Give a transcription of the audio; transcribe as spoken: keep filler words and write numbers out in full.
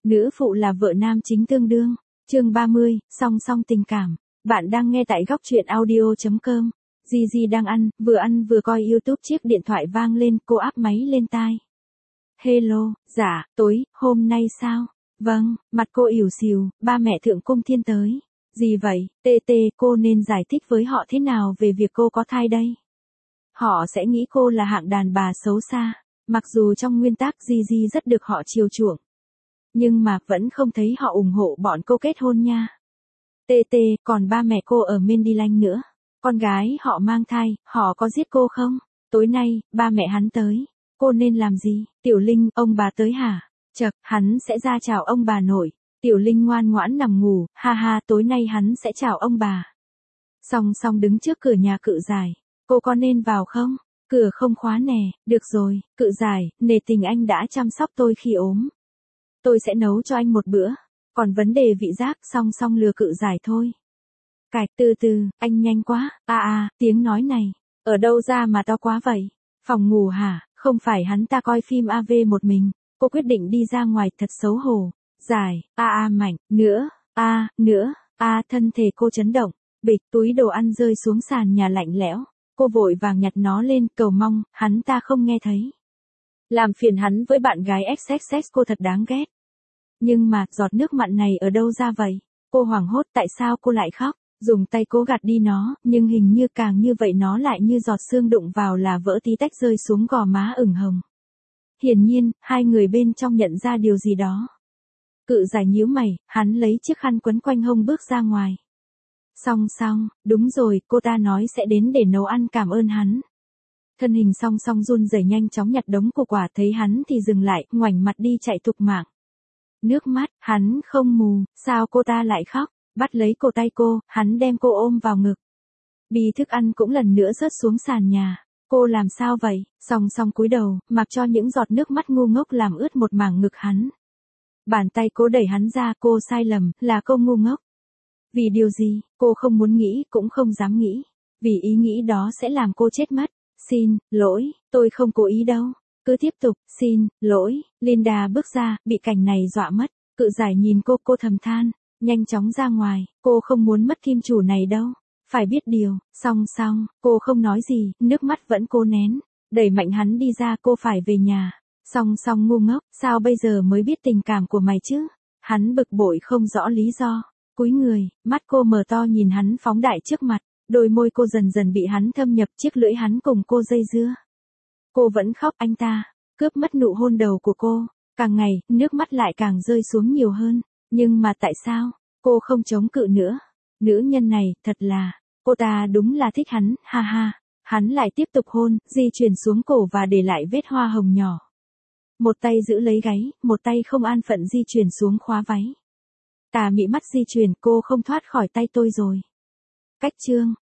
Nữ phụ là vợ nam chính tương đương. Chương ba mươi, song song tình cảm. Bạn đang nghe tại góc truyện audio chấm com. Gigi đang ăn, vừa ăn vừa coi YouTube, chiếc điện thoại vang lên, cô áp máy lên tai. Hello, dạ, tối, hôm nay sao? Vâng, mặt cô ỉu xìu, ba mẹ thượng cung thiên tới. Gì vậy, tê tê, cô nên giải thích với họ thế nào về việc cô có thai đây? Họ sẽ nghĩ cô là hạng đàn bà xấu xa, mặc dù trong nguyên tắc Gigi rất được họ chiều chuộng. Nhưng mà vẫn không thấy họ ủng hộ bọn cô kết hôn nha. Tê tê, còn ba mẹ cô ở Mendyland nữa. Con gái họ mang thai, họ có giết cô không? Tối nay, ba mẹ hắn tới. Cô nên làm gì? Tiểu Linh, ông bà tới hả? Chậc, hắn sẽ ra chào ông bà nội. Tiểu Linh ngoan ngoãn nằm ngủ, ha ha, tối nay hắn sẽ chào ông bà. Song song đứng trước cửa nhà Cự Giải. Cô có nên vào không? Cửa không khóa nè, được rồi, Cự Giải, nể tình anh đã chăm sóc tôi khi ốm. Tôi sẽ nấu cho anh một bữa. Còn vấn đề vị giác, song song lừa Cự Giải thôi. Cạch, từ từ, anh nhanh quá, à à, tiếng nói này, ở đâu ra mà to quá vậy? Phòng ngủ hả? Không phải hắn ta coi phim a vê một mình. Cô quyết định đi ra ngoài, thật xấu hổ. Giải, a a mạnh, nữa, a, nữa, a, thân thể cô chấn động. Bịch, túi đồ ăn rơi xuống sàn nhà lạnh lẽo. Cô vội vàng nhặt nó lên, cầu mong hắn ta không nghe thấy. Làm phiền hắn với bạn gái ích ích ích, cô thật đáng ghét. Nhưng mà, giọt nước mặn này ở đâu ra vậy? Cô hoảng hốt, tại sao cô lại khóc? Dùng tay cố gạt đi nó, nhưng hình như càng như vậy nó lại như giọt sương đụng vào là vỡ tí tách rơi xuống gò má ửng hồng. Hiển nhiên, hai người bên trong nhận ra điều gì đó. Cự Giải nhíu mày, hắn lấy chiếc khăn quấn quanh hông bước ra ngoài. Song song, đúng rồi, cô ta nói sẽ đến để nấu ăn cảm ơn hắn. Thân hình song song run rẩy nhanh chóng nhặt đống củ quả, thấy hắn thì dừng lại, ngoảnh mặt đi chạy thục mạng. Nước mắt, hắn không mù, sao cô ta lại khóc? Bắt lấy cổ tay cô, hắn đem cô ôm vào ngực. Bì thức ăn cũng lần nữa rớt xuống sàn nhà. Cô làm sao vậy? Song song cúi đầu, mặc cho những giọt nước mắt ngu ngốc làm ướt một mảng ngực hắn. Bàn tay cô đẩy hắn ra, cô sai lầm, là cô ngu ngốc. Vì điều gì? Cô không muốn nghĩ, cũng không dám nghĩ. Vì ý nghĩ đó sẽ làm cô chết mất. Xin, lỗi, tôi không cố ý đâu. Cứ tiếp tục, xin, lỗi. Linda bước ra, bị cảnh này dọa mất. Cự Giải nhìn cô, cô thầm than. Nhanh chóng ra ngoài, cô không muốn mất kim chủ này đâu. Phải biết điều, song song, cô không nói gì, nước mắt vẫn cố nén. Đẩy mạnh hắn đi ra, cô phải về nhà. Song song ngu ngốc, sao bây giờ mới biết tình cảm của mày chứ? Hắn bực bội không rõ lý do. Cúi người, mắt cô mở to nhìn hắn phóng đại trước mặt. Đôi môi cô dần dần bị hắn thâm nhập, chiếc lưỡi hắn cùng cô dây dưa. Cô vẫn khóc, anh ta cướp mất nụ hôn đầu của cô. Càng ngày, nước mắt lại càng rơi xuống nhiều hơn. Nhưng mà tại sao, cô không chống cự nữa? Nữ nhân này, thật là, cô ta đúng là thích hắn, ha ha. Hắn lại tiếp tục hôn, di chuyển xuống cổ và để lại vết hoa hồng nhỏ. Một tay giữ lấy gáy, một tay không an phận di chuyển xuống khóa váy. Tà mị mắt di chuyển, cô không thoát khỏi tay tôi rồi. Cách chương.